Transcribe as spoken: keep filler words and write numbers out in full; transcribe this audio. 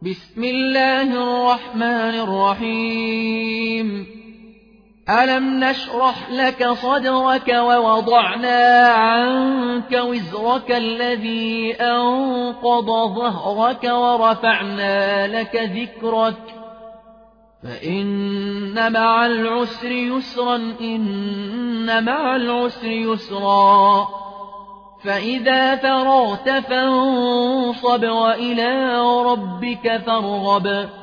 بسم الله الرحمن الرحيم ألم نشرح لك صدرك ووضعنا عنك وزرك الذي أنقض ظهرك ورفعنا لك ذكرك فإن مع العسر يسرا إن مع العسر يسرا فإذا فرغت فانصب وإلى ربك فارغب